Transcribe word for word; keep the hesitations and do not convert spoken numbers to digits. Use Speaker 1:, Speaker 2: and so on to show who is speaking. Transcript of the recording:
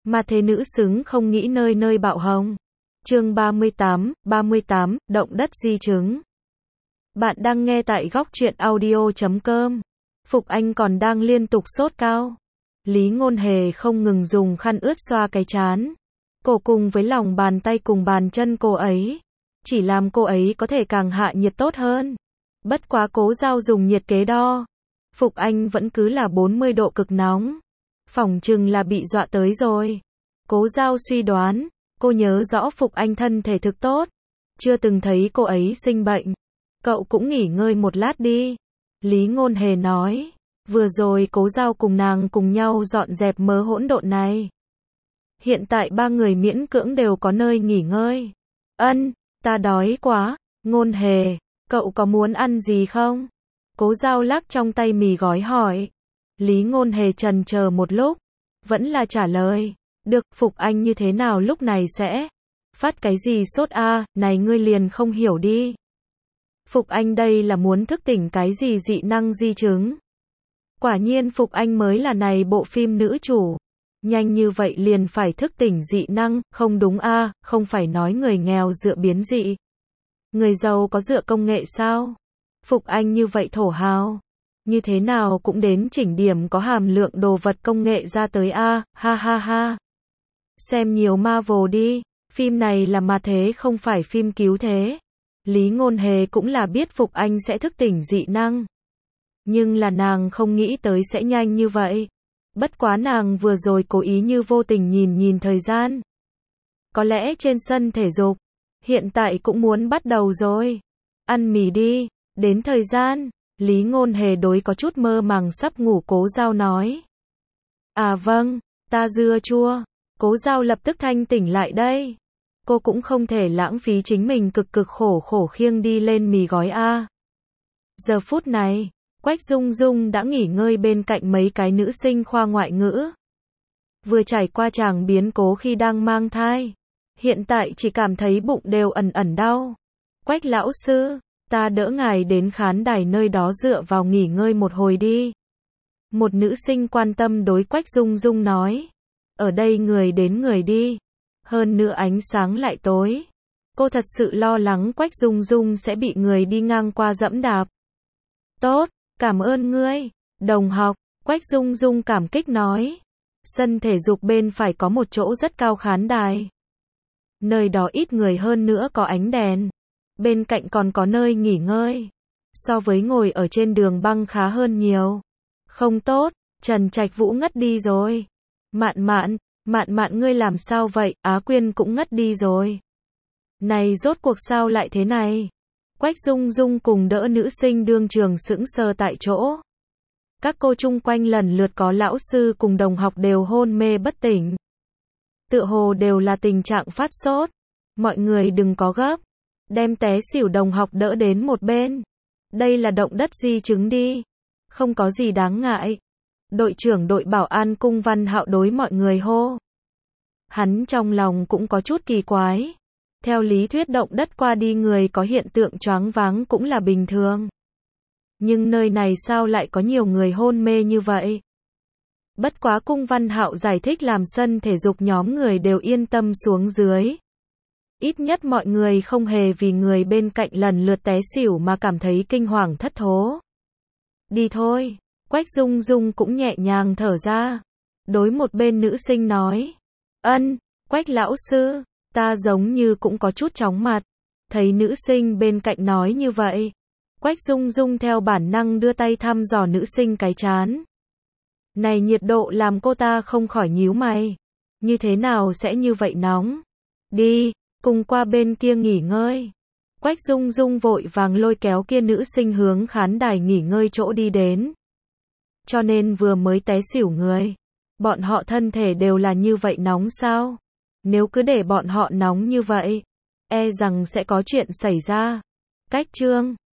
Speaker 1: Mà thế nữ xứng không nghĩ nơi nơi bạo hồng. Chương ba mươi tám, ba mươi tám, động đất di chứng. Bạn đang nghe tại góc truyện audio chấm com. Phục Anh còn đang liên tục sốt cao. Lý Ngôn Hề không ngừng dùng khăn ướt xoa cái trán. Cổ cùng với lòng bàn tay cùng bàn chân cô ấy. Chỉ làm cô ấy có thể càng hạ nhiệt tốt hơn. Bất quá Cố Giao dùng nhiệt kế đo. Phục Anh vẫn cứ là bốn mươi độ cực nóng. Phỏng chừng là bị dọa tới rồi. Cố Giao suy đoán. Cô nhớ rõ Phục Anh thân thể thực tốt. Chưa từng thấy cô ấy sinh bệnh. Cậu cũng nghỉ ngơi một lát đi. Lý Ngôn Hề nói. Vừa rồi Cố Giao cùng nàng cùng nhau dọn dẹp mớ hỗn độn này. Hiện tại ba người miễn cưỡng đều có nơi nghỉ ngơi. Ân, ta đói quá. Ngôn Hề, cậu có muốn ăn gì không? Cố Giao lắc trong tay mì gói hỏi. Lý Ngôn Hề chần chờ một lúc. Vẫn là trả lời. Được, Phục Anh như thế nào lúc này sẽ phát cái gì sốt a, à, này ngươi liền không hiểu đi. Phục Anh đây là muốn thức tỉnh cái gì dị năng di chứng. Quả nhiên Phục Anh mới là này bộ phim nữ chủ. Nhanh như vậy liền phải thức tỉnh dị năng, không đúng a, à, không phải nói người nghèo dựa biến dị. Người giàu có dựa công nghệ sao? Phục Anh như vậy thổ hào. Như thế nào cũng đến chỉnh điểm có hàm lượng đồ vật công nghệ ra tới a, à, ha ha ha. Xem nhiều Marvel đi, phim này là mà thế không phải phim cứu thế. Lý Ngôn Hề cũng là biết Phục Anh sẽ thức tỉnh dị năng. Nhưng là nàng không nghĩ tới sẽ nhanh như vậy. Bất quá nàng vừa rồi cố ý như vô tình nhìn nhìn thời gian. Có lẽ trên sân thể dục, hiện tại cũng muốn bắt đầu rồi. Ăn mì đi, đến thời gian, Lý Ngôn Hề đối có chút mơ màng sắp ngủ Cố Giao nói. À vâng, ta dưa chua. Cố Giao lập tức thanh tỉnh lại đây. Cô cũng không thể lãng phí chính mình cực cực khổ khổ khiêng đi lên mì gói a. Giờ phút này, Quách Dung Dung đã nghỉ ngơi bên cạnh mấy cái nữ sinh khoa ngoại ngữ. Vừa trải qua chàng biến cố khi đang mang thai. Hiện tại chỉ cảm thấy bụng đều ẩn ẩn đau. Quách lão sư, ta đỡ ngài đến khán đài nơi đó dựa vào nghỉ ngơi một hồi đi. Một nữ sinh quan tâm đối Quách Dung Dung nói. Ở đây người đến người đi. Hơn nữa ánh sáng lại tối. Cô thật sự lo lắng Quách Dung Dung sẽ bị người đi ngang qua dẫm đạp. Tốt, cảm ơn ngươi. Đồng học, Quách Dung Dung cảm kích nói. Sân thể dục bên phải có một chỗ rất cao khán đài. Nơi đó ít người hơn nữa có ánh đèn. Bên cạnh còn có nơi nghỉ ngơi. So với ngồi ở trên đường băng khá hơn nhiều. Không tốt, Trần Trạch Vũ ngất đi rồi. Mạn mạn, mạn mạn ngươi làm sao vậy, Á Quyên cũng ngất đi rồi. Này rốt cuộc sao lại thế này? Quách Dung Dung cùng đỡ nữ sinh đương trường sững sờ tại chỗ. Các cô chung quanh lần lượt có lão sư cùng đồng học đều hôn mê bất tỉnh. Tựa hồ đều là tình trạng phát sốt. Mọi người đừng có gấp. Đem té xỉu đồng học đỡ đến một bên. Đây là động đất di chứng đi. Không có gì đáng ngại. Đội trưởng đội bảo an Cung Văn Hạo đối mọi người hô. Hắn trong lòng cũng có chút kỳ quái. Theo lý thuyết động đất qua đi người có hiện tượng choáng váng cũng là bình thường. Nhưng nơi này sao lại có nhiều người hôn mê như vậy? Bất quá Cung Văn Hạo giải thích làm sân thể dục nhóm người đều yên tâm xuống dưới. Ít nhất mọi người không hề vì người bên cạnh lần lượt té xỉu mà cảm thấy kinh hoàng thất thố. Đi thôi. Quách Dung Dung cũng nhẹ nhàng thở ra. Đối một bên nữ sinh nói. Ân, Quách lão sư, ta giống như cũng có chút chóng mặt. Thấy nữ sinh bên cạnh nói như vậy. Quách Dung Dung theo bản năng đưa tay thăm dò nữ sinh cái trán. Này nhiệt độ làm cô ta không khỏi nhíu mày. Như thế nào sẽ như vậy nóng? Đi, cùng qua bên kia nghỉ ngơi. Quách Dung Dung vội vàng lôi kéo kia nữ sinh hướng khán đài nghỉ ngơi chỗ đi đến. Cho nên vừa mới té xỉu người. Bọn họ thân thể đều là như vậy nóng sao? Nếu cứ để bọn họ nóng như vậy, e rằng sẽ có chuyện xảy ra. Cách chương